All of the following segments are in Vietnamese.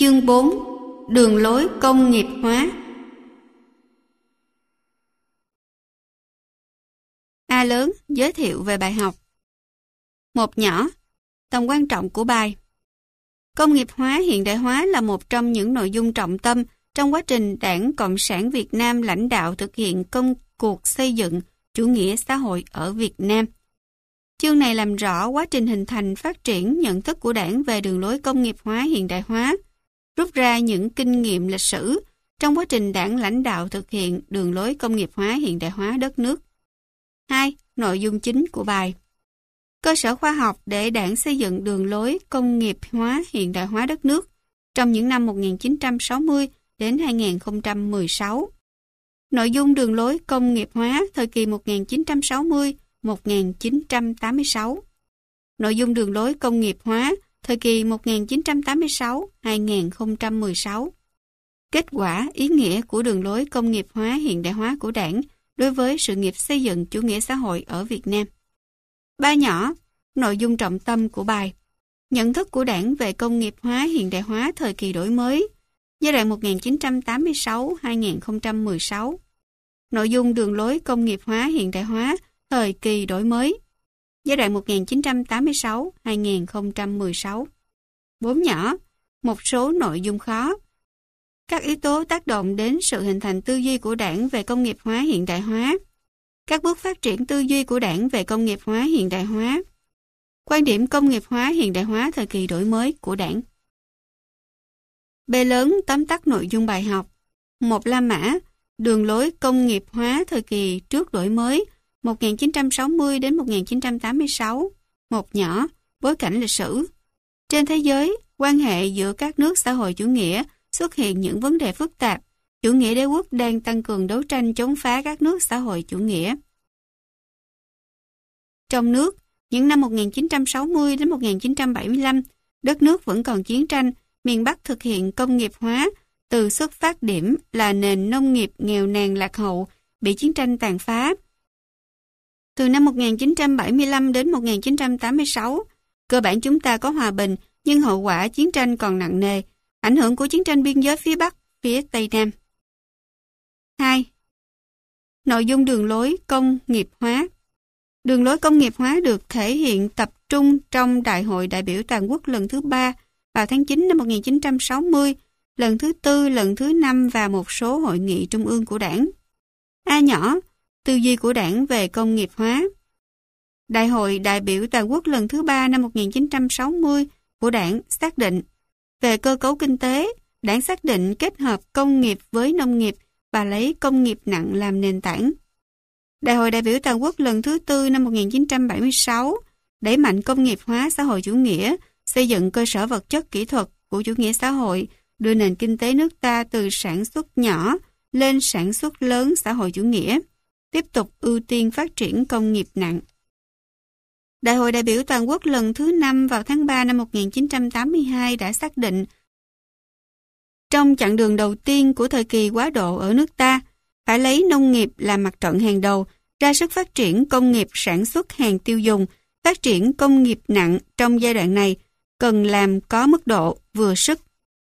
Chương 4. Đường lối công nghiệp hóa. A lớn giới thiệu về bài học. Một nhỏ, tầm quan trọng của bài. Công nghiệp hóa hiện đại hóa là một trong những nội dung trọng tâm trong quá trình Đảng Cộng sản Việt Nam lãnh đạo thực hiện công cuộc xây dựng chủ nghĩa xã hội ở Việt Nam. Chương này làm rõ quá trình hình thành phát triển nhận thức của Đảng về đường lối công nghiệp hóa hiện đại hóa, rút ra những kinh nghiệm lịch sử trong quá trình Đảng lãnh đạo thực hiện đường lối công nghiệp hóa hiện đại hóa đất nước. 2. Nội dung chính của bài. Cơ sở khoa học để Đảng xây dựng đường lối công nghiệp hóa hiện đại hóa đất nước trong những năm 1960 đến 2016. Nội dung đường lối công nghiệp hóa thời kỳ 1960-1986. Nội dung đường lối công nghiệp hóa thời kỳ 1986-2016. Kết quả, ý nghĩa của đường lối công nghiệp hóa hiện đại hóa của Đảng đối với sự nghiệp xây dựng chủ nghĩa xã hội ở Việt Nam. 3 nhỏ, nội dung trọng tâm của bài. Nhận thức của Đảng về công nghiệp hóa hiện đại hóa thời kỳ đổi mới, giai đoạn 1986-2016. Nội dung đường lối công nghiệp hóa hiện đại hóa thời kỳ đổi mới, giai đoạn 1986-2016. 4 nhỏ, một số nội dung khó. Các yếu tố tác động đến sự hình thành tư duy của Đảng về công nghiệp hóa hiện đại hóa. Các bước phát triển tư duy của Đảng về công nghiệp hóa hiện đại hóa. Quan điểm công nghiệp hóa hiện đại hóa thời kỳ đổi mới của Đảng. B lớn tóm tắt nội dung bài học. 1. La mã, đường lối công nghiệp hóa thời kỳ trước đổi mới 1960 đến 1986. 1 nhỏ, bối cảnh lịch sử. Trên thế giới, quan hệ giữa các nước xã hội chủ nghĩa xuất hiện những vấn đề phức tạp. Chủ nghĩa đế quốc đang tăng cường đấu tranh chống phá các nước xã hội chủ nghĩa. Trong nước, những năm 1960 đến 1975, đất nước vẫn còn chiến tranh, miền Bắc thực hiện công nghiệp hóa từ xuất phát điểm là nền nông nghiệp nghèo nàn lạc hậu, bị chiến tranh tàn phá. Từ năm 1975 đến 1986, cơ bản chúng ta có hòa bình, nhưng hậu quả chiến tranh còn nặng nề, ảnh hưởng của chiến tranh biên giới phía Bắc, phía Tây Nam. 2. Nội dung đường lối công nghiệp hóa. Đường lối công nghiệp hóa được thể hiện tập trung trong Đại hội đại biểu toàn quốc lần thứ 3 vào tháng 9 năm 1960, lần thứ 4, lần thứ 5 và một số hội nghị trung ương của Đảng. A nhỏ, tư duy của Đảng về công nghiệp hóa. Đại hội đại biểu toàn quốc lần thứ 3 năm 1960 của Đảng xác định về cơ cấu kinh tế, Đảng xác định kết hợp công nghiệp với nông nghiệp và lấy công nghiệp nặng làm nền tảng. Đại hội đại biểu toàn quốc lần thứ 4 năm 1976 đẩy mạnh công nghiệp hóa xã hội chủ nghĩa, xây dựng cơ sở vật chất kỹ thuật của chủ nghĩa xã hội, đưa nền kinh tế nước ta từ sản xuất nhỏ lên sản xuất lớn xã hội chủ nghĩa, tiếp tục ưu tiên phát triển công nghiệp nặng. Đại hội đại biểu toàn quốc lần thứ 5 vào tháng 3 năm 1982 đã xác định trong chặng đường đầu tiên của thời kỳ quá độ ở nước ta, phải lấy nông nghiệp làm mặt trận hàng đầu, ra sức phát triển công nghiệp sản xuất hàng tiêu dùng, phát triển công nghiệp nặng trong giai đoạn này cần làm có mức độ vừa sức.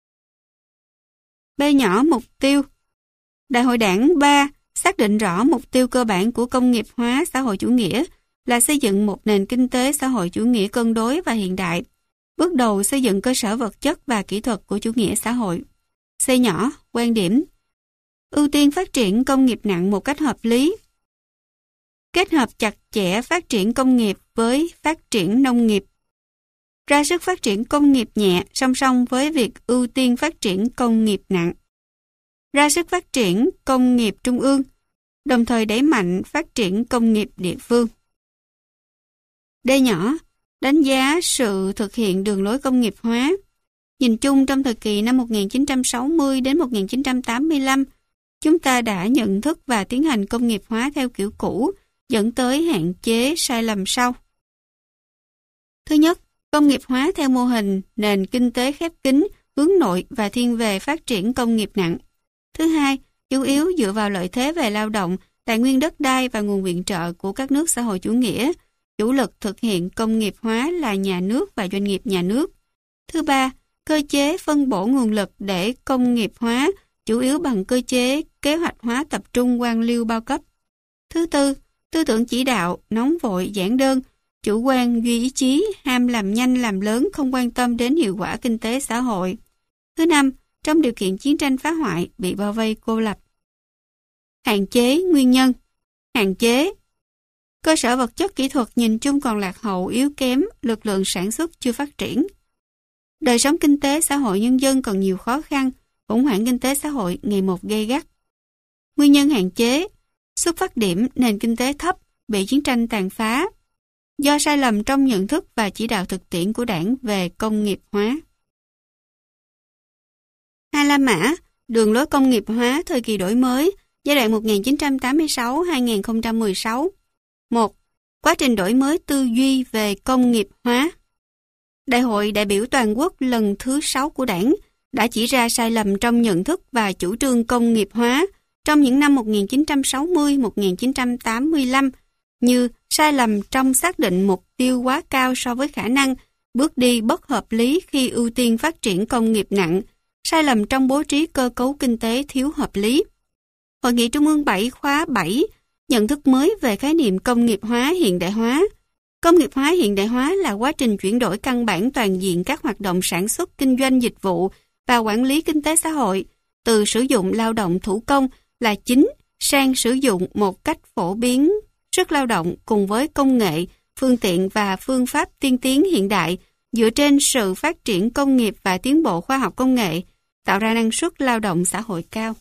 B nhỏ mục tiêu. Đại hội Đảng 3 xác định rõ mục tiêu cơ bản của công nghiệp hóa xã hội chủ nghĩa là xây dựng một nền kinh tế xã hội chủ nghĩa cân đối và hiện đại, bước đầu xây dựng cơ sở vật chất và kỹ thuật của chủ nghĩa xã hội. C nhỏ, quan điểm. Ưu tiên phát triển công nghiệp nặng một cách hợp lý. Kết hợp chặt chẽ phát triển công nghiệp với phát triển nông nghiệp. Ra sức phát triển công nghiệp nhẹ song song với việc ưu tiên phát triển công nghiệp nặng. Ra sức phát triển công nghiệp trung ương, đồng thời đẩy mạnh phát triển công nghiệp địa phương. D nhỏ, đánh giá sự thực hiện đường lối công nghiệp hóa. Nhìn chung trong thời kỳ năm 1960 đến 1985, chúng ta đã nhận thức và tiến hành công nghiệp hóa theo kiểu cũ, dẫn tới hạn chế sai lầm sau. Thứ nhất, công nghiệp hóa theo mô hình nền kinh tế khép kín, hướng nội và thiên về phát triển công nghiệp nặng. Thứ hai, chủ yếu dựa vào lợi thế về lao động, tài nguyên đất đai và nguồn viện trợ của các nước xã hội chủ nghĩa. Chủ lực thực hiện công nghiệp hóa là nhà nước và doanh nghiệp nhà nước. Thứ ba, cơ chế phân bổ nguồn lực để công nghiệp hóa, chủ yếu bằng cơ chế kế hoạch hóa tập trung quan liêu bao cấp. Thứ tư, tư tưởng chỉ đạo, nóng vội, giản đơn, chủ quan, duy ý chí, ham làm nhanh làm lớn, không quan tâm đến hiệu quả kinh tế xã hội. Thứ năm, trong điều kiện chiến tranh phá hoại, bị bao vây cô lập. Hạn chế, nguyên nhân. Hạn chế. Cơ sở vật chất kỹ thuật nhìn chung còn lạc hậu, yếu kém, lực lượng sản xuất chưa phát triển. Đời sống kinh tế xã hội nhân dân còn nhiều khó khăn, khủng hoảng kinh tế xã hội ngày một gay gắt. Nguyên nhân hạn chế. Xuất phát điểm nền kinh tế thấp, bị chiến tranh tàn phá. Do sai lầm trong nhận thức và chỉ đạo thực tiễn của Đảng về công nghiệp hóa. Hai La Mã, đường lối công nghiệp hóa thời kỳ đổi mới, giai đoạn 1986-2016. 1. Quá trình đổi mới tư duy về công nghiệp hóa. Đại hội đại biểu toàn quốc lần thứ 6 của Đảng đã chỉ ra sai lầm trong nhận thức và chủ trương công nghiệp hóa trong những năm 1960-1985, như sai lầm trong xác định mục tiêu quá cao so với khả năng, bước đi bất hợp lý khi ưu tiên phát triển công nghiệp nặng, sai lầm trong bố trí cơ cấu kinh tế thiếu hợp lý. Hội nghị Trung ương 7 khóa 7 nhận thức mới về khái niệm công nghiệp hóa hiện đại hóa. Công nghiệp hóa hiện đại hóa là quá trình chuyển đổi căn bản toàn diện các hoạt động sản xuất, kinh doanh, dịch vụ và quản lý kinh tế xã hội, từ sử dụng lao động thủ công là chính sang sử dụng một cách phổ biến sức lao động cùng với công nghệ, phương tiện và phương pháp tiên tiến hiện đại dựa trên sự phát triển công nghiệp và tiến bộ khoa học công nghệ, tạo ra năng suất lao động xã hội cao.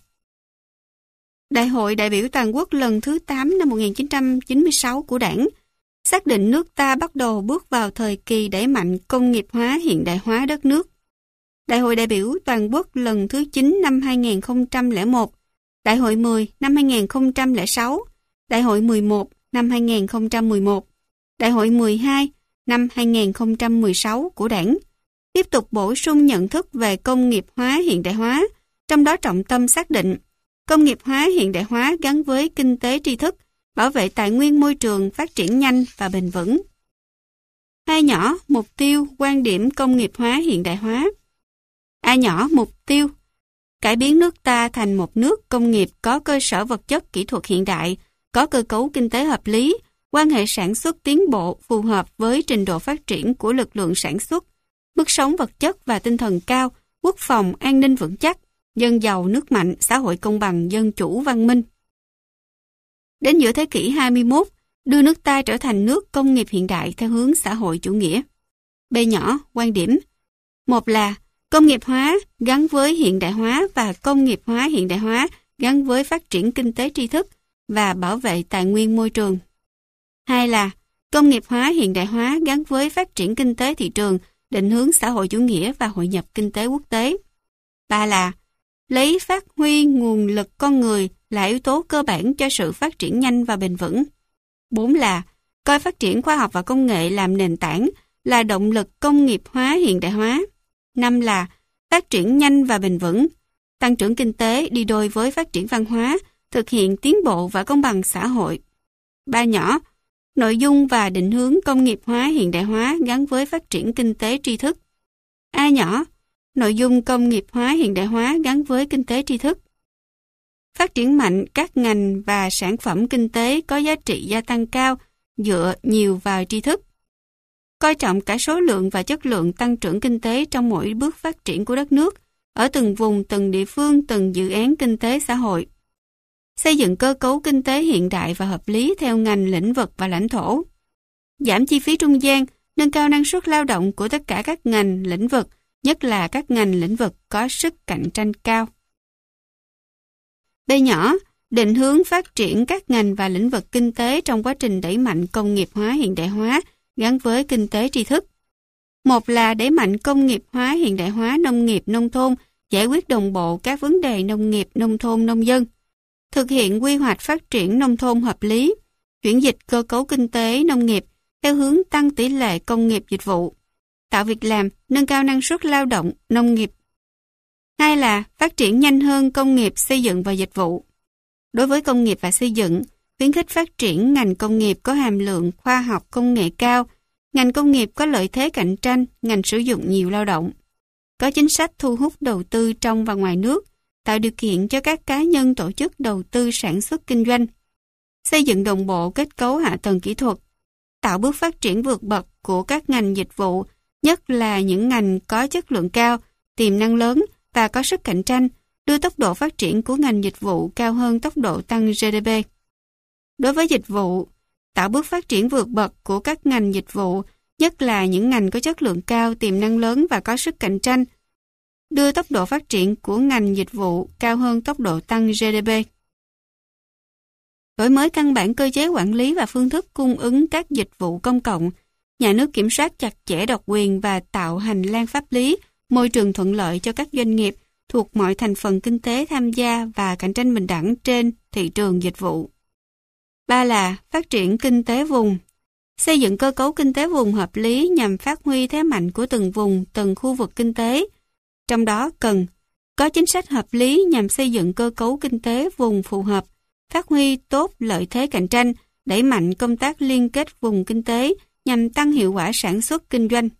Đại hội đại biểu toàn quốc lần thứ 8 năm 1996 của Đảng xác định nước ta bắt đầu bước vào thời kỳ đẩy mạnh công nghiệp hóa hiện đại hóa đất nước. Đại hội đại biểu toàn quốc lần thứ 9 năm 2001, Đại hội 10 năm 2006, Đại hội 11 năm 2011, Đại hội 12 năm 2016 của Đảng tiếp tục bổ sung nhận thức về công nghiệp hóa hiện đại hóa, trong đó trọng tâm xác định công nghiệp hóa hiện đại hóa gắn với kinh tế tri thức, bảo vệ tài nguyên môi trường, phát triển nhanh và bền vững. A nhỏ, mục tiêu, quan điểm công nghiệp hóa hiện đại hóa. A nhỏ, mục tiêu, cải biến nước ta thành một nước công nghiệp có cơ sở vật chất kỹ thuật hiện đại, có cơ cấu kinh tế hợp lý, quan hệ sản xuất tiến bộ phù hợp với trình độ phát triển của lực lượng sản xuất, mức sống vật chất và tinh thần cao, quốc phòng, an ninh vững chắc, dân giàu nước mạnh, xã hội công bằng, dân chủ văn minh. Đến giữa thế kỷ 21, đưa nước ta trở thành nước công nghiệp hiện đại theo hướng xã hội chủ nghĩa. B nhỏ, quan điểm. Một là công nghiệp hóa gắn với hiện đại hóa và công nghiệp hóa hiện đại hóa gắn với phát triển kinh tế tri thức và bảo vệ tài nguyên môi trường. Hai là công nghiệp hóa hiện đại hóa gắn với phát triển kinh tế thị trường, định hướng xã hội chủ nghĩa và hội nhập kinh tế quốc tế. Ba là lấy phát huy nguồn lực con người là yếu tố cơ bản cho sự phát triển nhanh và bền vững. 4 là coi phát triển khoa học và công nghệ làm nền tảng, là động lực công nghiệp hóa hiện đại hóa. 5 là phát triển nhanh và bền vững, tăng trưởng kinh tế đi đôi với phát triển văn hóa, thực hiện tiến bộ và công bằng xã hội. 3 nhỏ, nội dung và định hướng công nghiệp hóa hiện đại hóa gắn với phát triển kinh tế tri thức. A nhỏ, nội dung công nghiệp hóa hiện đại hóa gắn với kinh tế tri thức. Phát triển mạnh các ngành và sản phẩm kinh tế có giá trị gia tăng cao, dựa nhiều vào tri thức. Coi trọng cả số lượng và chất lượng tăng trưởng kinh tế trong mỗi bước phát triển của đất nước, ở từng vùng, từng địa phương, từng dự án kinh tế xã hội. Xây dựng cơ cấu kinh tế hiện đại và hợp lý theo ngành, lĩnh vực và lãnh thổ. Giảm chi phí trung gian, nâng cao năng suất lao động của tất cả các ngành, lĩnh vực, nhất là các ngành lĩnh vực có sức cạnh tranh cao. B nhỏ, định hướng phát triển các ngành và lĩnh vực kinh tế trong quá trình đẩy mạnh công nghiệp hóa hiện đại hóa gắn với kinh tế tri thức. Một là đẩy mạnh công nghiệp hóa hiện đại hóa nông nghiệp nông thôn, giải quyết đồng bộ các vấn đề nông nghiệp nông thôn nông dân. Thực hiện quy hoạch phát triển nông thôn hợp lý, chuyển dịch cơ cấu kinh tế nông nghiệp theo hướng tăng tỷ lệ công nghiệp dịch vụ, tạo việc làm, nâng cao năng suất lao động nông nghiệp. Hai là phát triển nhanh hơn công nghiệp xây dựng và dịch vụ. Đối với công nghiệp và xây dựng, khuyến khích phát triển ngành công nghiệp có hàm lượng khoa học công nghệ cao, ngành công nghiệp có lợi thế cạnh tranh, ngành sử dụng nhiều lao động. có chính sách thu hút đầu tư trong và ngoài nước, tạo điều kiện cho các cá nhân tổ chức đầu tư sản xuất kinh doanh, xây dựng đồng bộ kết cấu hạ tầng kỹ thuật, tạo bước phát triển vượt bậc của các ngành dịch vụ, nhất là những ngành có chất lượng cao, tiềm năng lớn và có sức cạnh tranh, đưa tốc độ phát triển của ngành dịch vụ cao hơn tốc độ tăng GDP. Đối với dịch vụ, tạo bước phát triển vượt bậc của các ngành dịch vụ, nhất là những ngành có chất lượng cao, tiềm năng lớn và có sức cạnh tranh, đưa tốc độ phát triển của ngành dịch vụ cao hơn tốc độ tăng GDP. Đổi mới căn bản cơ chế quản lý và phương thức cung ứng các dịch vụ công cộng, nhà nước kiểm soát chặt chẽ độc quyền và tạo hành lang pháp lý, môi trường thuận lợi cho các doanh nghiệp thuộc mọi thành phần kinh tế tham gia và cạnh tranh bình đẳng trên thị trường dịch vụ. 3 là phát triển kinh tế vùng. Xây dựng cơ cấu kinh tế vùng hợp lý nhằm phát huy thế mạnh của từng vùng, từng khu vực kinh tế. Trong đó cần có chính sách hợp lý nhằm xây dựng cơ cấu kinh tế vùng phù hợp, phát huy tốt lợi thế cạnh tranh, đẩy mạnh công tác liên kết vùng kinh tế nhằm tăng hiệu quả sản xuất kinh doanh.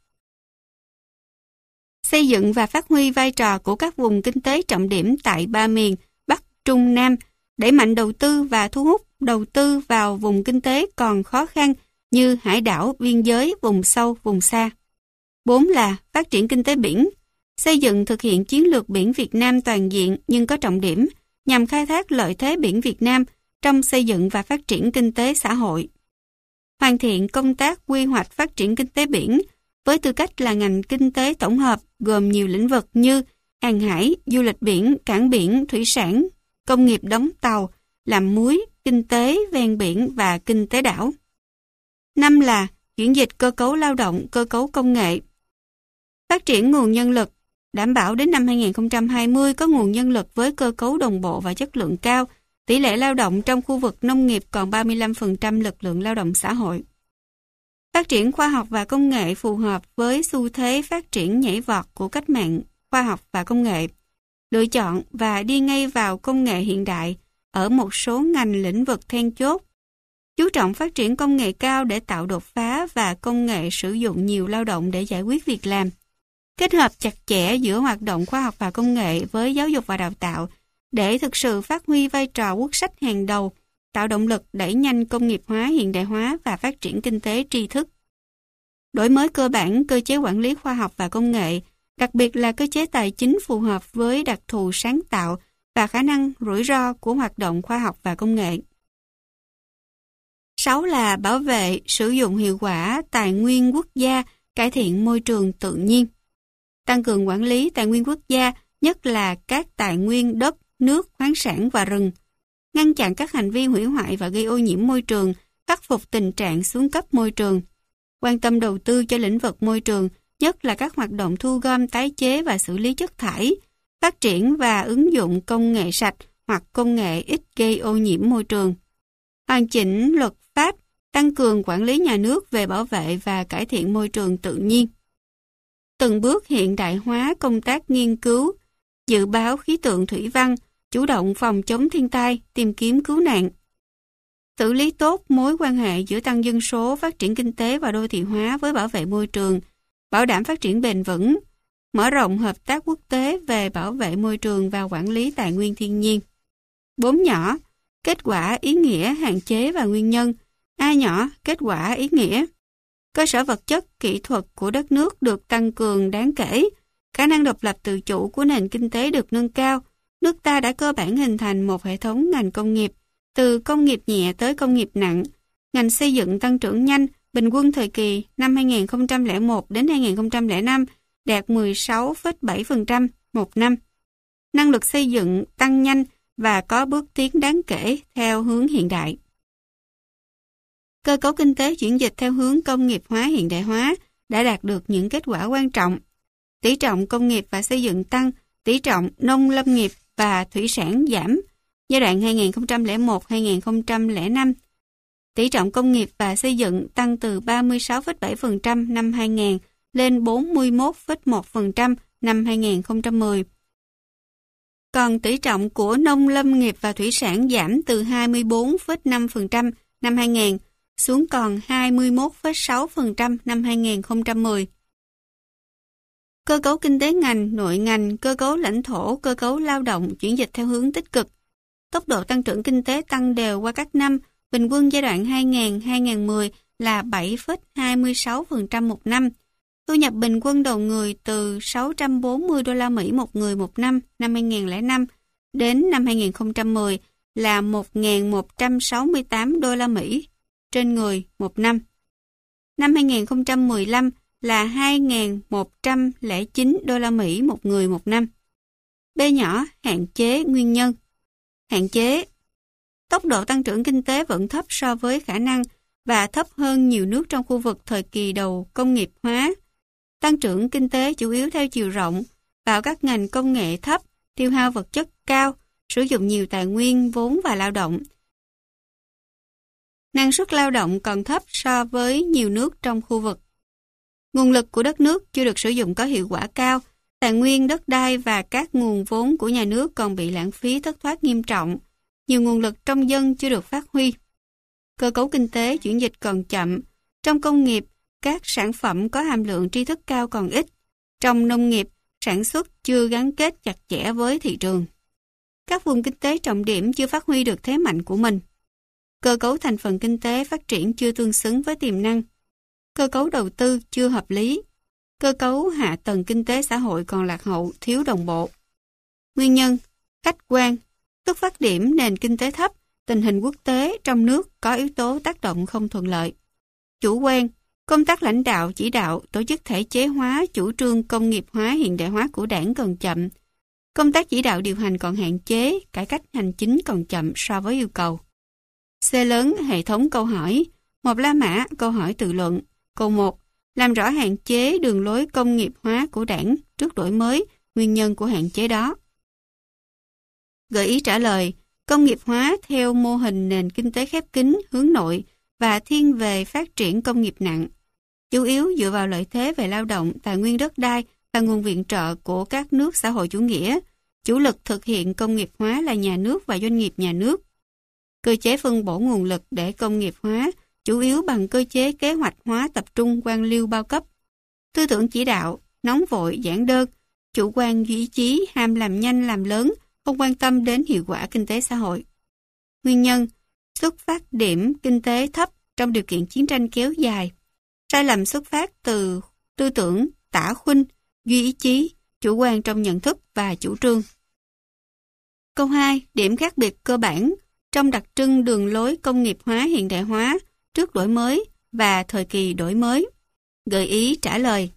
Xây dựng và phát huy vai trò của các vùng kinh tế trọng điểm tại 3 miền Bắc, Trung, Nam, đẩy mạnh đầu tư và thu hút đầu tư vào vùng kinh tế còn khó khăn như hải đảo, biên giới, vùng sâu, vùng xa. 4 là phát triển kinh tế biển. Xây dựng thực hiện chiến lược biển Việt Nam toàn diện nhưng có trọng điểm nhằm khai thác lợi thế biển Việt Nam trong xây dựng và phát triển kinh tế xã hội. Hoàn thiện công tác quy hoạch phát triển kinh tế biển với tư cách là ngành kinh tế tổng hợp gồm nhiều lĩnh vực như hàng hải, du lịch biển, cảng biển, thủy sản, công nghiệp đóng tàu, làm muối, kinh tế ven biển và kinh tế đảo. 5 là chuyển dịch cơ cấu lao động, cơ cấu công nghệ. Phát triển nguồn nhân lực, đảm bảo đến năm 2020 có nguồn nhân lực với cơ cấu đồng bộ và chất lượng cao, tỷ lệ lao động trong khu vực nông nghiệp còn 35% lực lượng lao động xã hội. Phát triển khoa học và công nghệ phù hợp với xu thế phát triển nhảy vọt của cách mạng khoa học và công nghệ. Lựa chọn và đi ngay vào công nghệ hiện đại ở một số ngành lĩnh vực then chốt. Chú trọng phát triển công nghệ cao để tạo đột phá và công nghệ sử dụng nhiều lao động để giải quyết việc làm. Kết hợp chặt chẽ giữa hoạt động khoa học và công nghệ với giáo dục và đào tạo để thực sự phát huy vai trò quốc sách hàng đầu, tạo động lực đẩy nhanh công nghiệp hóa, hiện đại hóa và phát triển kinh tế tri thức. Đổi mới cơ bản cơ chế quản lý khoa học và công nghệ, đặc biệt là cơ chế tài chính phù hợp với đặc thù sáng tạo và khả năng rủi ro của hoạt động khoa học và công nghệ. 6 là bảo vệ, sử dụng hiệu quả tài nguyên quốc gia, cải thiện môi trường tự nhiên. Tăng cường quản lý tài nguyên quốc gia, nhất là các tài nguyên đất, nước, khoáng sản và rừng. Ngăn chặn các hành vi hủy hoại và gây ô nhiễm môi trường, khắc phục tình trạng xuống cấp môi trường. Quan tâm đầu tư cho lĩnh vực môi trường, nhất là các hoạt động thu gom, tái chế và xử lý chất thải, phát triển và ứng dụng công nghệ sạch hoặc công nghệ ít gây ô nhiễm môi trường. Hoàn chỉnh luật pháp, tăng cường quản lý nhà nước về bảo vệ và cải thiện môi trường tự nhiên. Từng bước hiện đại hóa công tác nghiên cứu, dự báo khí tượng thủy văn, chủ động phòng chống thiên tai, tìm kiếm cứu nạn. Xử lý tốt mối quan hệ giữa tăng dân số, phát triển kinh tế và đô thị hóa với bảo vệ môi trường, bảo đảm phát triển bền vững, mở rộng hợp tác quốc tế về bảo vệ môi trường và quản lý tài nguyên thiên nhiên. 4 nhỏ, kết quả, ý nghĩa, hạn chế và nguyên nhân. A nhỏ, kết quả, ý nghĩa. Cơ sở vật chất, kỹ thuật của đất nước được tăng cường đáng kể, khả năng độc lập tự chủ của nền kinh tế được nâng cao. Nước ta đã cơ bản hình thành một hệ thống ngành công nghiệp, từ công nghiệp nhẹ tới công nghiệp nặng. Ngành xây dựng tăng trưởng nhanh, bình quân thời kỳ năm 2001 đến 2005 đạt 16,7% một năm. Năng lực xây dựng tăng nhanh và có bước tiến đáng kể theo hướng hiện đại. Cơ cấu kinh tế chuyển dịch theo hướng công nghiệp hóa, hiện đại hóa đã đạt được những kết quả quan trọng. Tỷ trọng công nghiệp và xây dựng tăng, tỷ trọng nông lâm nghiệp và thủy sản giảm. Giai đoạn 2001-2005, tỷ trọng công nghiệp và xây dựng tăng từ 36,7% năm 2000 lên 41,1% năm 2010. Còn tỷ trọng của nông lâm nghiệp và thủy sản giảm từ 24,5% năm 2000 xuống còn 21,6% năm 2010. Cơ cấu kinh tế ngành, nội ngành, cơ cấu lãnh thổ, cơ cấu lao động chuyển dịch theo hướng tích cực. Tốc độ tăng trưởng kinh tế tăng đều qua các năm, bình quân giai đoạn 2000-2010 là 7,26% một năm. Thu nhập bình quân đầu người từ 640 đô la Mỹ một người một năm 2005 đến năm 2010 là 1.168 đô la Mỹ trên người một năm. Năm 2015 là 2.109 đô la Mỹ một người một năm. B nhỏ, hạn chế nguyên nhân. Hạn chế. Tốc độ tăng trưởng kinh tế vẫn thấp so với khả năng và thấp hơn nhiều nước trong khu vực thời kỳ đầu công nghiệp hóa. Tăng trưởng kinh tế chủ yếu theo chiều rộng, vào các ngành công nghệ thấp, tiêu hao vật chất cao, sử dụng nhiều tài nguyên, vốn và lao động. Năng suất lao động còn thấp so với nhiều nước trong khu vực. Nguồn lực của đất nước chưa được sử dụng có hiệu quả cao, tài nguyên đất đai và các nguồn vốn của nhà nước còn bị lãng phí thất thoát nghiêm trọng. Nhiều nguồn lực trong dân chưa được phát huy. Cơ cấu kinh tế chuyển dịch còn chậm. Trong công nghiệp, các sản phẩm có hàm lượng tri thức cao còn ít. Trong nông nghiệp, sản xuất chưa gắn kết chặt chẽ với thị trường. Các vùng kinh tế trọng điểm chưa phát huy được thế mạnh của mình. Cơ cấu thành phần kinh tế phát triển chưa tương xứng với tiềm năng. Cơ cấu đầu tư chưa hợp lý. Cơ cấu hạ tầng kinh tế xã hội còn lạc hậu, thiếu đồng bộ. Nguyên nhân, khách quan, xuất phát điểm nền kinh tế thấp, tình hình quốc tế trong nước có yếu tố tác động không thuận lợi. Chủ quan, công tác lãnh đạo, chỉ đạo, tổ chức thể chế hóa, chủ trương công nghiệp hóa, hiện đại hóa của đảng còn chậm. Công tác chỉ đạo điều hành còn hạn chế, cải cách hành chính còn chậm so với yêu cầu. C lớn, hệ thống câu hỏi. Một La Mã, câu hỏi tự luận. Câu 1. Làm rõ hạn chế đường lối công nghiệp hóa của đảng trước đổi mới, nguyên nhân của hạn chế đó. Gợi ý trả lời. Công nghiệp hóa theo mô hình nền kinh tế khép kín, hướng nội và thiên về phát triển công nghiệp nặng. Chủ yếu dựa vào lợi thế về lao động, tài nguyên đất đai và nguồn viện trợ của các nước xã hội chủ nghĩa. Chủ lực thực hiện công nghiệp hóa là nhà nước và doanh nghiệp nhà nước. Cơ chế phân bổ nguồn lực để công nghiệp hóa chủ yếu bằng cơ chế kế hoạch hóa tập trung quan liêu bao cấp. Tư tưởng chỉ đạo, nóng vội, giản đơn, chủ quan duy chí, ham làm nhanh làm lớn, không quan tâm đến hiệu quả kinh tế xã hội. Nguyên nhân, xuất phát điểm kinh tế thấp trong điều kiện chiến tranh kéo dài. Sai lầm xuất phát từ tư tưởng, tả khuynh, duy ý chí, chủ quan trong nhận thức và chủ trương. Câu 2. Điểm khác biệt cơ bản trong đặc trưng đường lối công nghiệp hóa hiện đại hóa trước đổi mới và thời kỳ đổi mới. Gợi ý trả lời.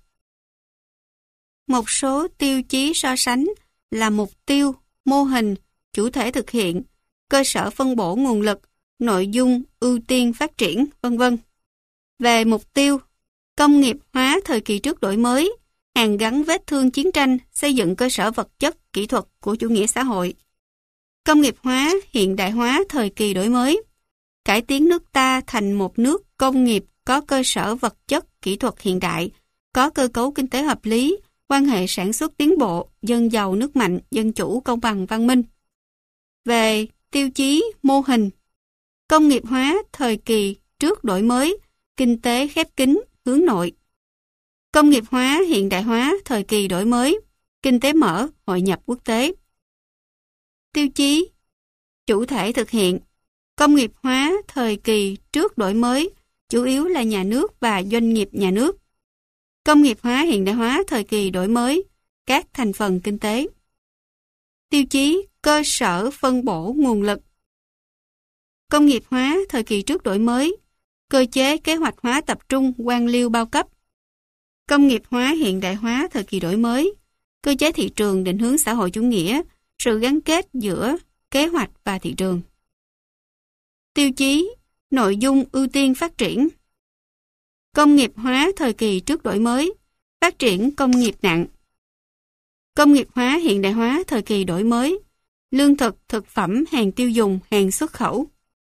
Một số tiêu chí so sánh là mục tiêu, mô hình, chủ thể thực hiện, cơ sở phân bổ nguồn lực, nội dung, ưu tiên phát triển, v.v. Về mục tiêu, công nghiệp hóa thời kỳ trước đổi mới, hàn gắn vết thương chiến tranh, xây dựng cơ sở vật chất, kỹ thuật của chủ nghĩa xã hội. Công nghiệp hóa, hiện đại hóa thời kỳ đổi mới, cải tiến nước ta thành một nước công nghiệp có cơ sở vật chất, kỹ thuật hiện đại, có cơ cấu kinh tế hợp lý, quan hệ sản xuất tiến bộ, dân giàu nước mạnh, dân chủ, công bằng, văn minh. Về tiêu chí, mô hình, công nghiệp hóa thời kỳ trước đổi mới, kinh tế khép kín, hướng nội. Công nghiệp hóa, hiện đại hóa thời kỳ đổi mới, kinh tế mở, hội nhập quốc tế. Tiêu chí, chủ thể thực hiện, công nghiệp hóa thời kỳ trước đổi mới, chủ yếu là nhà nước và doanh nghiệp nhà nước. Công nghiệp hóa hiện đại hóa thời kỳ đổi mới, các thành phần kinh tế. Tiêu chí, cơ sở phân bổ nguồn lực. Công nghiệp hóa thời kỳ trước đổi mới, cơ chế kế hoạch hóa tập trung quan liêu bao cấp. Công nghiệp hóa hiện đại hóa thời kỳ đổi mới, cơ chế thị trường định hướng xã hội chủ nghĩa, sự gắn kết giữa kế hoạch và thị trường. Tiêu chí, nội dung ưu tiên phát triển. Công nghiệp hóa thời kỳ trước đổi mới, phát triển công nghiệp nặng. Công nghiệp hóa hiện đại hóa thời kỳ đổi mới, lương thực, thực phẩm, hàng tiêu dùng, hàng xuất khẩu.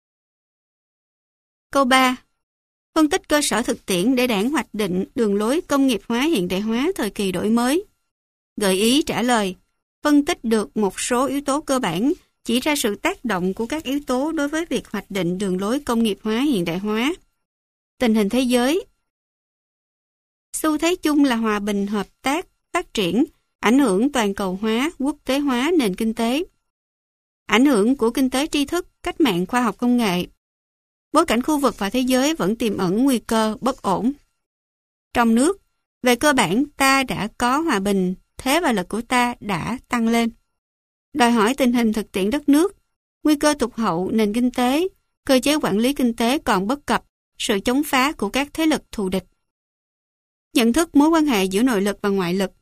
Câu 3. Phân tích cơ sở thực tiễn để đảng hoạch định đường lối công nghiệp hóa hiện đại hóa thời kỳ đổi mới. Gợi ý trả lời. Phân tích được một số yếu tố cơ bản, chỉ ra sự tác động của các yếu tố đối với việc hoạch định đường lối công nghiệp hóa hiện đại hóa. Tình hình thế giới. Xu thế chung là hòa bình, hợp tác, phát triển, ảnh hưởng toàn cầu hóa, quốc tế hóa nền kinh tế. Ảnh hưởng của kinh tế tri thức, cách mạng khoa học công nghệ. Bối cảnh khu vực và thế giới vẫn tiềm ẩn nguy cơ bất ổn. Trong nước, về cơ bản ta đã có hòa bình, thế và lực của ta đã tăng lên. Đòi hỏi tình hình thực tiễn đất nước, nguy cơ tụt hậu nền kinh tế, cơ chế quản lý kinh tế còn bất cập, sự chống phá của các thế lực thù địch. Nhận thức mối quan hệ giữa nội lực và ngoại lực.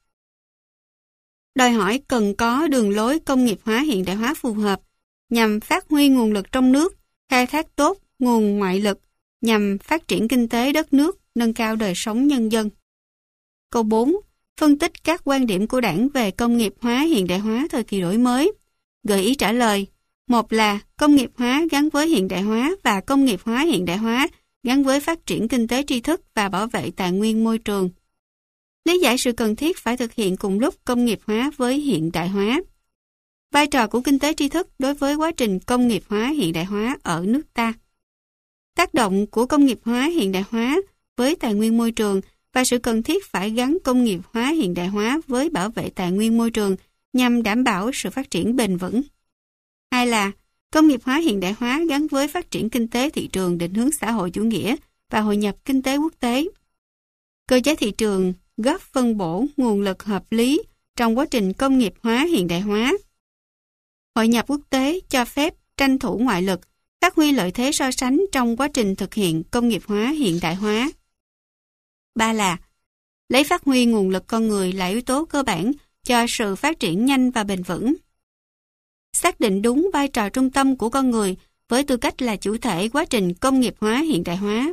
Đòi hỏi cần có đường lối công nghiệp hóa hiện đại hóa phù hợp nhằm phát huy nguồn lực trong nước, khai thác tốt nguồn ngoại lực nhằm phát triển kinh tế đất nước, nâng cao đời sống nhân dân. Câu 4. Phân tích các quan điểm của Đảng về công nghiệp hóa hiện đại hóa thời kỳ đổi mới. Gợi ý trả lời. Một là công nghiệp hóa gắn với hiện đại hóa và công nghiệp hóa hiện đại hóa gắn với phát triển kinh tế tri thức và bảo vệ tài nguyên môi trường. Lý giải sự cần thiết phải thực hiện cùng lúc công nghiệp hóa với hiện đại hóa. Vai trò của kinh tế tri thức đối với quá trình công nghiệp hóa hiện đại hóa ở nước ta. Tác động của công nghiệp hóa hiện đại hóa với tài nguyên môi trường và sự cần thiết phải gắn công nghiệp hóa hiện đại hóa với bảo vệ tài nguyên môi trường nhằm đảm bảo sự phát triển bền vững. Hai là công nghiệp hóa hiện đại hóa gắn với phát triển kinh tế thị trường định hướng xã hội chủ nghĩa và hội nhập kinh tế quốc tế. Cơ chế thị trường góp phân bổ nguồn lực hợp lý trong quá trình công nghiệp hóa hiện đại hóa. Hội nhập quốc tế cho phép tranh thủ ngoại lực, phát huy lợi thế so sánh trong quá trình thực hiện công nghiệp hóa hiện đại hóa. Ba là lấy phát huy nguồn lực con người là yếu tố cơ bản cho sự phát triển nhanh và bền vững. Xác định đúng vai trò trung tâm của con người với tư cách là chủ thể quá trình công nghiệp hóa hiện đại hóa.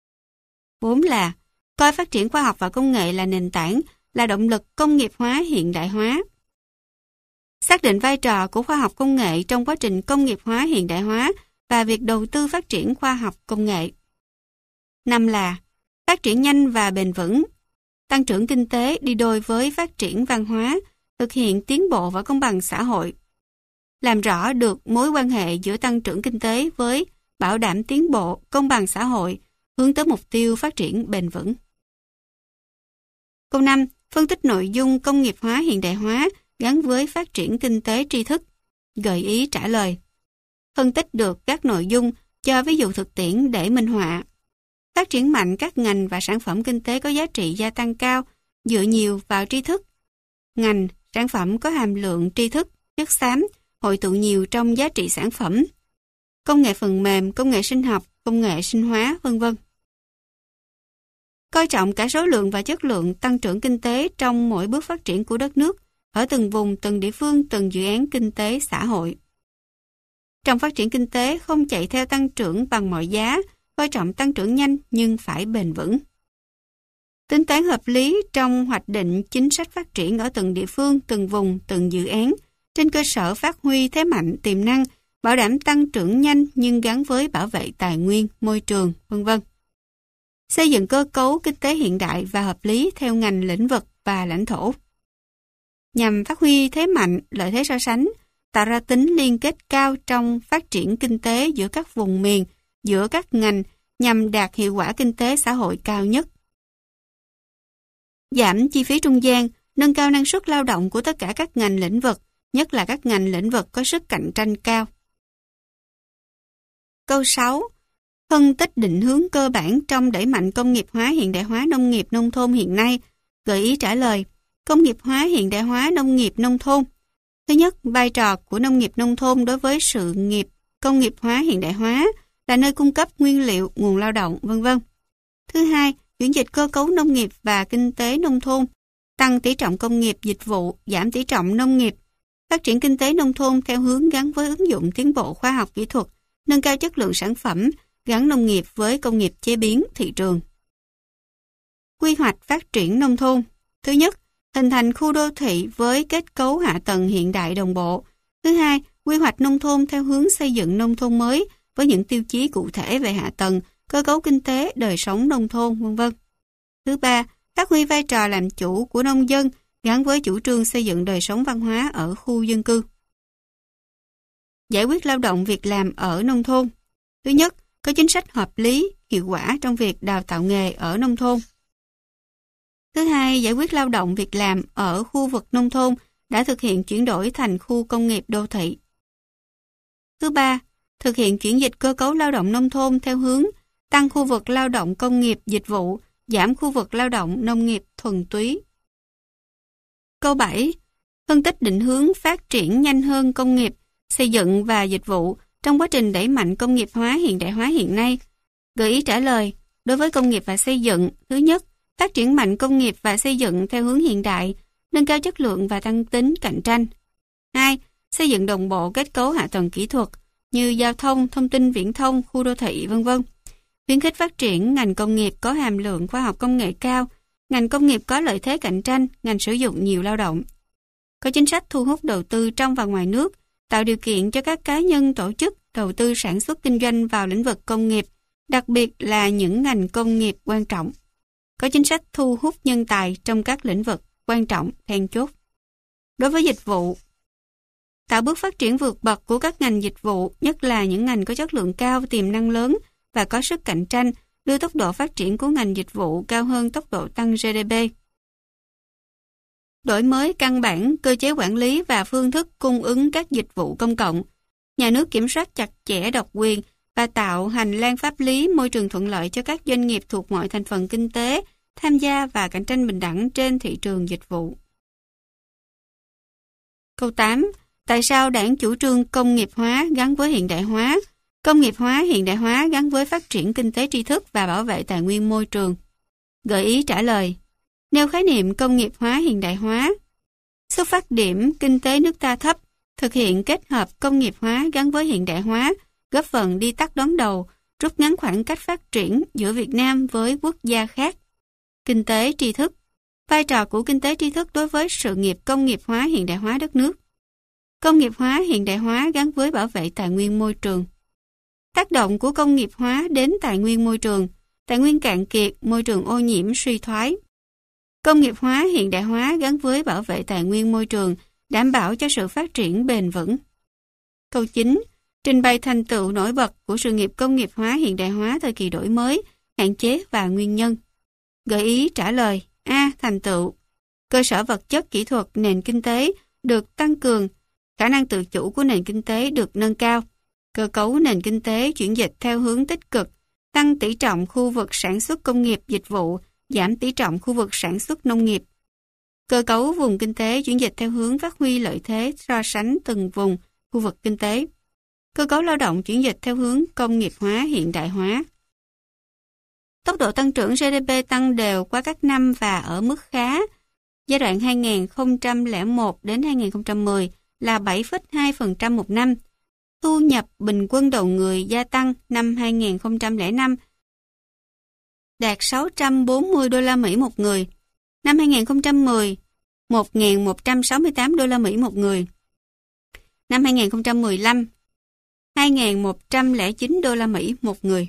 4 là coi phát triển khoa học và công nghệ là nền tảng, là động lực công nghiệp hóa hiện đại hóa. Xác định vai trò của khoa học công nghệ trong quá trình công nghiệp hóa hiện đại hóa và việc đầu tư phát triển khoa học công nghệ. 5 là phát triển nhanh và bền vững. Tăng trưởng kinh tế đi đôi với phát triển văn hóa, thực hiện tiến bộ và công bằng xã hội. Làm rõ được mối quan hệ giữa tăng trưởng kinh tế với bảo đảm tiến bộ, công bằng xã hội, hướng tới mục tiêu phát triển bền vững. Câu 5. Phân tích nội dung công nghiệp hóa hiện đại hóa gắn với phát triển kinh tế tri thức. Gợi ý trả lời. Phân tích được các nội dung cho ví dụ thực tiễn để minh họa. Phát triển mạnh các ngành và sản phẩm kinh tế có giá trị gia tăng cao, dựa nhiều vào tri thức. Ngành, sản phẩm có hàm lượng tri thức, chất xám, hội tụ nhiều trong giá trị sản phẩm. Công nghệ phần mềm, công nghệ sinh học, công nghệ sinh hóa, v.v. Coi trọng cả số lượng và chất lượng tăng trưởng kinh tế trong mỗi bước phát triển của đất nước, ở từng vùng, từng địa phương, từng dự án kinh tế xã hội. Trong phát triển kinh tế không chạy theo tăng trưởng bằng mọi giá, coi trọng tăng trưởng nhanh nhưng phải bền vững. Tính toán hợp lý trong hoạch định chính sách phát triển ở từng địa phương, từng vùng, từng dự án, trên cơ sở phát huy thế mạnh tiềm năng, bảo đảm tăng trưởng nhanh nhưng gắn với bảo vệ tài nguyên, môi trường, v.v. Xây dựng cơ cấu kinh tế hiện đại và hợp lý theo ngành lĩnh vực và lãnh thổ. Nhằm phát huy thế mạnh, lợi thế so sánh, tạo ra tính liên kết cao trong phát triển kinh tế giữa các vùng miền, giữa các ngành nhằm đạt hiệu quả kinh tế xã hội cao nhất. Giảm chi phí trung gian, nâng cao năng suất lao động của tất cả các ngành lĩnh vực, nhất là các ngành lĩnh vực có sức cạnh tranh cao. Câu 6. Phân tích định hướng cơ bản trong đẩy mạnh công nghiệp hóa hiện đại hóa nông nghiệp nông thôn hiện nay. Gợi ý trả lời. Công nghiệp hóa hiện đại hóa nông nghiệp nông thôn. Thứ nhất, vai trò của nông nghiệp nông thôn đối với sự nghiệp công nghiệp hóa hiện đại hóa là nơi cung cấp nguyên liệu, nguồn lao động, v.v. Thứ hai, chuyển dịch cơ cấu nông nghiệp và kinh tế nông thôn, tăng tỷ trọng công nghiệp dịch vụ, giảm tỷ trọng nông nghiệp, phát triển kinh tế nông thôn theo hướng gắn với ứng dụng tiến bộ khoa học kỹ thuật, nâng cao chất lượng sản phẩm, gắn nông nghiệp với công nghiệp chế biến, thị trường. Quy hoạch phát triển nông thôn. Thứ nhất, hình thành khu đô thị với kết cấu hạ tầng hiện đại đồng bộ. Thứ hai, quy hoạch nông thôn theo hướng xây dựng nông thôn mới với những tiêu chí cụ thể về hạ tầng, cơ cấu kinh tế, đời sống nông thôn, v.v. Thứ ba, phát huy vai trò làm chủ của nông dân gắn với chủ trương xây dựng đời sống văn hóa ở khu dân cư. Giải quyết lao động việc làm ở nông thôn. Thứ nhất, có chính sách hợp lý, hiệu quả trong việc đào tạo nghề ở nông thôn. Thứ hai, giải quyết lao động việc làm ở khu vực nông thôn đã thực hiện chuyển đổi thành khu công nghiệp đô thị. Thứ ba, thực hiện chuyển dịch cơ cấu lao động nông thôn theo hướng tăng khu vực lao động công nghiệp dịch vụ, giảm khu vực lao động nông nghiệp thuần túy. Câu 7. Phân tích định hướng phát triển nhanh hơn công nghiệp, xây dựng và dịch vụ trong quá trình đẩy mạnh công nghiệp hóa hiện đại hóa hiện nay. Gợi ý trả lời, đối với công nghiệp và xây dựng, thứ nhất, phát triển mạnh công nghiệp và xây dựng theo hướng hiện đại, nâng cao chất lượng và tăng tính cạnh tranh. 2. Xây dựng đồng bộ kết cấu hạ tầng kỹ thuật như giao thông, thông tin viễn thông, khu đô thị, v.v. Khuyến khích phát triển ngành công nghiệp có hàm lượng khoa học công nghệ cao, ngành công nghiệp có lợi thế cạnh tranh, ngành sử dụng nhiều lao động. Có chính sách thu hút đầu tư trong và ngoài nước, tạo điều kiện cho các cá nhân tổ chức đầu tư sản xuất kinh doanh vào lĩnh vực công nghiệp, đặc biệt là những ngành công nghiệp quan trọng. Có chính sách thu hút nhân tài trong các lĩnh vực quan trọng, then chốt. Đối với dịch vụ, tạo bước phát triển vượt bậc của các ngành dịch vụ, nhất là những ngành có chất lượng cao, tiềm năng lớn và có sức cạnh tranh, đưa tốc độ phát triển của ngành dịch vụ cao hơn tốc độ tăng GDP. Đổi mới căn bản, cơ chế quản lý và phương thức cung ứng các dịch vụ công cộng. Nhà nước kiểm soát chặt chẽ độc quyền và tạo hành lang pháp lý, môi trường thuận lợi cho các doanh nghiệp thuộc mọi thành phần kinh tế tham gia và cạnh tranh bình đẳng trên thị trường dịch vụ. Câu 8. Tại sao Đảng chủ trương công nghiệp hóa gắn với hiện đại hóa, công nghiệp hóa hiện đại hóa gắn với phát triển kinh tế tri thức và bảo vệ tài nguyên môi trường? Gợi ý trả lời. Nêu khái niệm công nghiệp hóa hiện đại hóa. Xuất phát điểm kinh tế nước ta thấp, thực hiện kết hợp công nghiệp hóa gắn với hiện đại hóa, góp phần đi tắt đón đầu, rút ngắn khoảng cách phát triển giữa Việt Nam với quốc gia khác. Kinh tế tri thức. Vai trò của kinh tế tri thức đối với sự nghiệp công nghiệp hóa hiện đại hóa đất nước. Công nghiệp hóa hiện đại hóa gắn với bảo vệ tài nguyên môi trường. Tác động của công nghiệp hóa đến tài nguyên môi trường, tài nguyên cạn kiệt, môi trường ô nhiễm suy thoái. Công nghiệp hóa hiện đại hóa gắn với bảo vệ tài nguyên môi trường, đảm bảo cho sự phát triển bền vững. Câu 9. Trình bày thành tựu nổi bật của sự nghiệp công nghiệp hóa hiện đại hóa thời kỳ đổi mới, hạn chế và nguyên nhân. Gợi ý trả lời. A. Thành tựu. Cơ sở vật chất kỹ thuật nền kinh tế được tăng cường, khả năng tự chủ của nền kinh tế được nâng cao, cơ cấu nền kinh tế chuyển dịch theo hướng tích cực, tăng tỷ trọng khu vực sản xuất công nghiệp dịch vụ, giảm tỷ trọng khu vực sản xuất nông nghiệp. Cơ cấu vùng kinh tế chuyển dịch theo hướng phát huy lợi thế so sánh từng vùng, khu vực kinh tế. Cơ cấu lao động chuyển dịch theo hướng công nghiệp hóa hiện đại hóa. Tốc độ tăng trưởng GDP tăng đều qua các năm và ở mức khá. Giai đoạn 2001 đến 2010 là 7,2% một năm. Thu nhập bình quân đầu người gia tăng năm 2005 đạt 640 đô la Mỹ một người. Năm 2010, 1.168 đô la Mỹ một người. Năm 2015, 2.109 đô la Mỹ một người.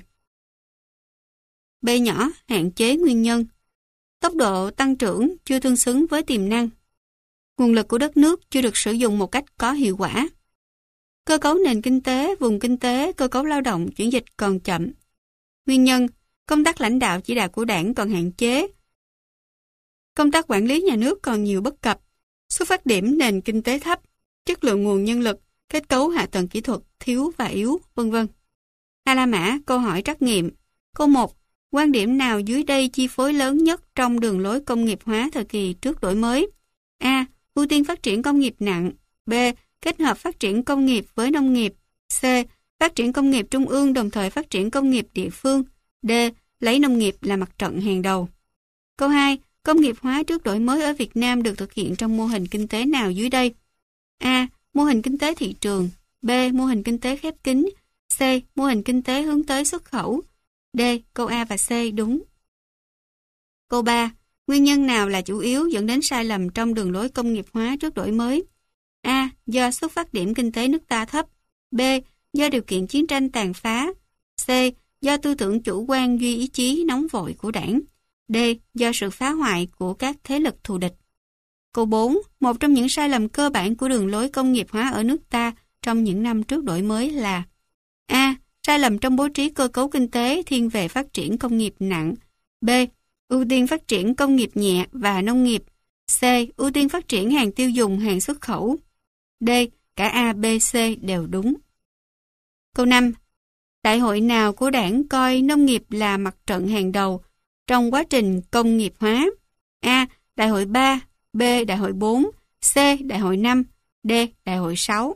B nhỏ, hạn chế nguyên nhân. Tốc độ tăng trưởng chưa tương xứng với tiềm năng. Nguồn lực của đất nước chưa được sử dụng một cách có hiệu quả. Cơ cấu nền kinh tế, vùng kinh tế, cơ cấu lao động chuyển dịch còn chậm. Nguyên nhân, công tác lãnh đạo chỉ đạo của Đảng còn hạn chế. Công tác quản lý nhà nước còn nhiều bất cập. Xuất phát điểm nền kinh tế thấp, chất lượng nguồn nhân lực, kết cấu hạ tầng kỹ thuật thiếu và yếu, v.v. A La Mã, câu hỏi trắc nghiệm. Câu 1. Quan điểm nào dưới đây chi phối lớn nhất trong đường lối công nghiệp hóa thời kỳ trước đổi mới? A. Ưu tiên phát triển công nghiệp nặng. B. Kết hợp phát triển công nghiệp với nông nghiệp. C. Phát triển công nghiệp trung ương đồng thời phát triển công nghiệp địa phương. D. Lấy nông nghiệp là mặt trận hàng đầu. Câu 2. Công nghiệp hóa trước đổi mới ở Việt Nam được thực hiện trong mô hình kinh tế nào dưới đây? A. Mô hình kinh tế thị trường. B. Mô hình kinh tế khép kín. C. Mô hình kinh tế hướng tới xuất khẩu. D. Câu A và C đúng. Câu 3. Nguyên nhân nào là chủ yếu dẫn đến sai lầm trong đường lối công nghiệp hóa trước đổi mới? A. Do xuất phát điểm kinh tế nước ta thấp. B. Do điều kiện chiến tranh tàn phá. C. Do tư tưởng chủ quan duy ý chí nóng vội của Đảng. D. Do sự phá hoại của các thế lực thù địch. Câu 4. Một trong những sai lầm cơ bản của đường lối công nghiệp hóa ở nước ta trong những năm trước đổi mới là A. Sai lầm trong bố trí cơ cấu kinh tế thiên về phát triển công nghiệp nặng. B. ưu tiên phát triển công nghiệp nhẹ và nông nghiệp. C. Ưu tiên phát triển hàng tiêu dùng, hàng xuất khẩu. D. Cả A, B, C đều đúng. Câu 5. Đại hội nào của Đảng coi nông nghiệp là mặt trận hàng đầu trong quá trình công nghiệp hóa? A. Đại hội 3, B. Đại hội 4, C. Đại hội 5, D. Đại hội 6.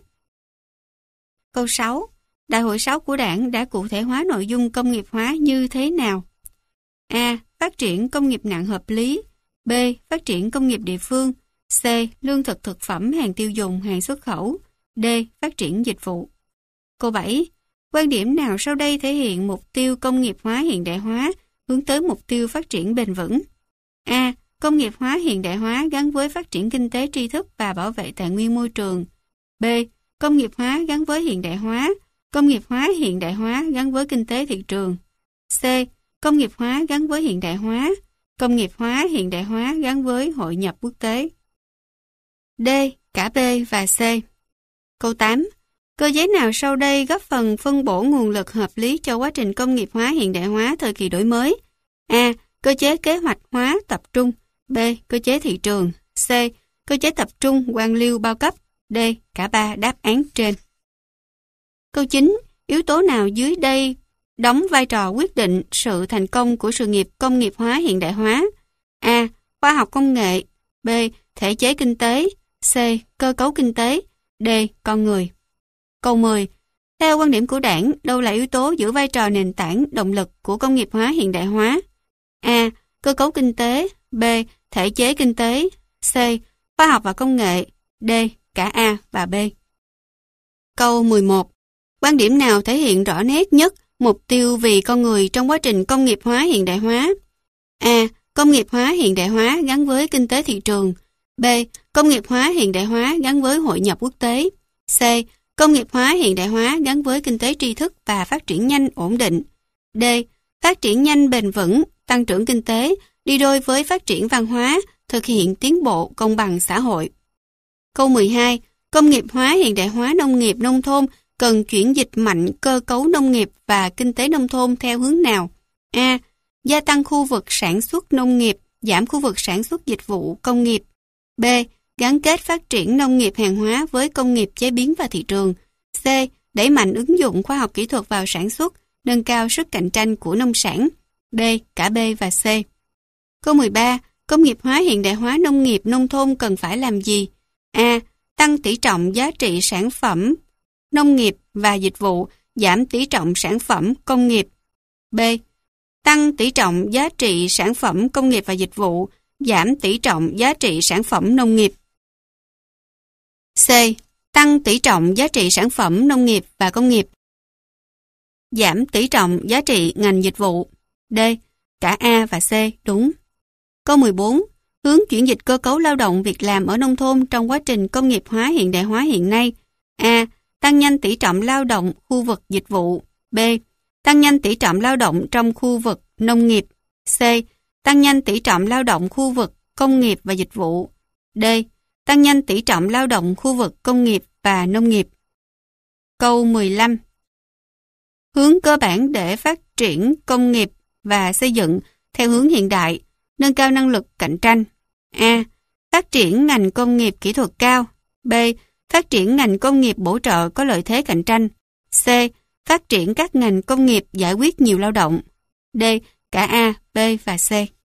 Câu 6. Đại hội 6 của Đảng đã cụ thể hóa nội dung công nghiệp hóa như thế nào? A. Phát triển công nghiệp nặng hợp lý. B. Phát triển công nghiệp địa phương. C. Lương thực thực phẩm, hàng tiêu dùng, hàng xuất khẩu. D. Phát triển dịch vụ. Câu 7. Quan điểm nào sau đây thể hiện mục tiêu công nghiệp hóa hiện đại hóa hướng tới mục tiêu phát triển bền vững? A. Công nghiệp hóa hiện đại hóa gắn với phát triển kinh tế tri thức và bảo vệ tài nguyên môi trường. B. Công nghiệp hóa gắn với hiện đại hóa. Công nghiệp hóa hiện đại hóa gắn với kinh tế thị trường. C. Công nghiệp hóa gắn với hiện đại hóa. Công nghiệp hóa hiện đại hóa gắn với hội nhập quốc tế. D. Cả B và C. Câu 8. Cơ chế nào sau đây góp phần phân bổ nguồn lực hợp lý cho quá trình công nghiệp hóa hiện đại hóa thời kỳ đổi mới? A. Cơ chế kế hoạch hóa tập trung. B. Cơ chế thị trường. C. Cơ chế tập trung quan liêu bao cấp. D. Cả ba đáp án trên. Câu 9. Yếu tố nào dưới đây đóng vai trò quyết định sự thành công của sự nghiệp công nghiệp hóa hiện đại hóa? A. Khoa học công nghệ. B. Thể chế kinh tế. C. Cơ cấu kinh tế. D. Con người. Câu 10. Theo quan điểm của Đảng, đâu là yếu tố giữ vai trò nền tảng động lực của công nghiệp hóa hiện đại hóa? A. Cơ cấu kinh tế. B. Thể chế kinh tế. C. Khoa học và công nghệ. D. Cả A và B. Câu 11. Quan điểm nào thể hiện rõ nét nhất mục tiêu vì con người trong quá trình công nghiệp hóa hiện đại hóa? A. Công nghiệp hóa hiện đại hóa gắn với kinh tế thị trường. B. Công nghiệp hóa hiện đại hóa gắn với hội nhập quốc tế. C. Công nghiệp hóa hiện đại hóa gắn với kinh tế tri thức và phát triển nhanh ổn định. D. Phát triển nhanh bền vững, tăng trưởng kinh tế, đi đôi với phát triển văn hóa, thực hiện tiến bộ công bằng xã hội. Câu 12. Công nghiệp hóa hiện đại hóa nông nghiệp nông thôn cần chuyển dịch mạnh cơ cấu nông nghiệp và kinh tế nông thôn theo hướng nào? A. Gia tăng khu vực sản xuất nông nghiệp, giảm khu vực sản xuất dịch vụ công nghiệp. B. Gắn kết phát triển nông nghiệp hàng hóa với công nghiệp chế biến và thị trường. C. Đẩy mạnh ứng dụng khoa học kỹ thuật vào sản xuất, nâng cao sức cạnh tranh của nông sản. D. Cả B và C. Câu 13. Công nghiệp hóa hiện đại hóa nông nghiệp nông thôn cần phải làm gì? A. Tăng tỷ trọng giá trị sản phẩm nông nghiệp và dịch vụ, giảm tỷ trọng sản phẩm công nghiệp. B. Tăng tỷ trọng giá trị sản phẩm công nghiệp và dịch vụ, giảm tỷ trọng giá trị sản phẩm nông nghiệp. C. Tăng tỷ trọng giá trị sản phẩm nông nghiệp và công nghiệp, giảm tỷ trọng giá trị ngành dịch vụ. D. Cả A và C đúng. Câu 14. Hướng chuyển dịch cơ cấu lao động việc làm ở nông thôn trong quá trình công nghiệp hóa hiện đại hóa hiện nay. A. Tăng nhanh tỷ trọng lao động khu vực dịch vụ. B. Tăng nhanh tỷ trọng lao động trong khu vực nông nghiệp. C. Tăng nhanh tỷ trọng lao động khu vực công nghiệp và dịch vụ. D. Tăng nhanh tỷ trọng lao động khu vực công nghiệp và nông nghiệp. Câu 15. Hướng cơ bản để phát triển công nghiệp và xây dựng theo hướng hiện đại, nâng cao năng lực cạnh tranh. A. Phát triển ngành công nghiệp kỹ thuật cao. B. Phát triển ngành công nghiệp bổ trợ có lợi thế cạnh tranh. C. Phát triển các ngành công nghiệp giải quyết nhiều lao động. D. Cả A, B và C.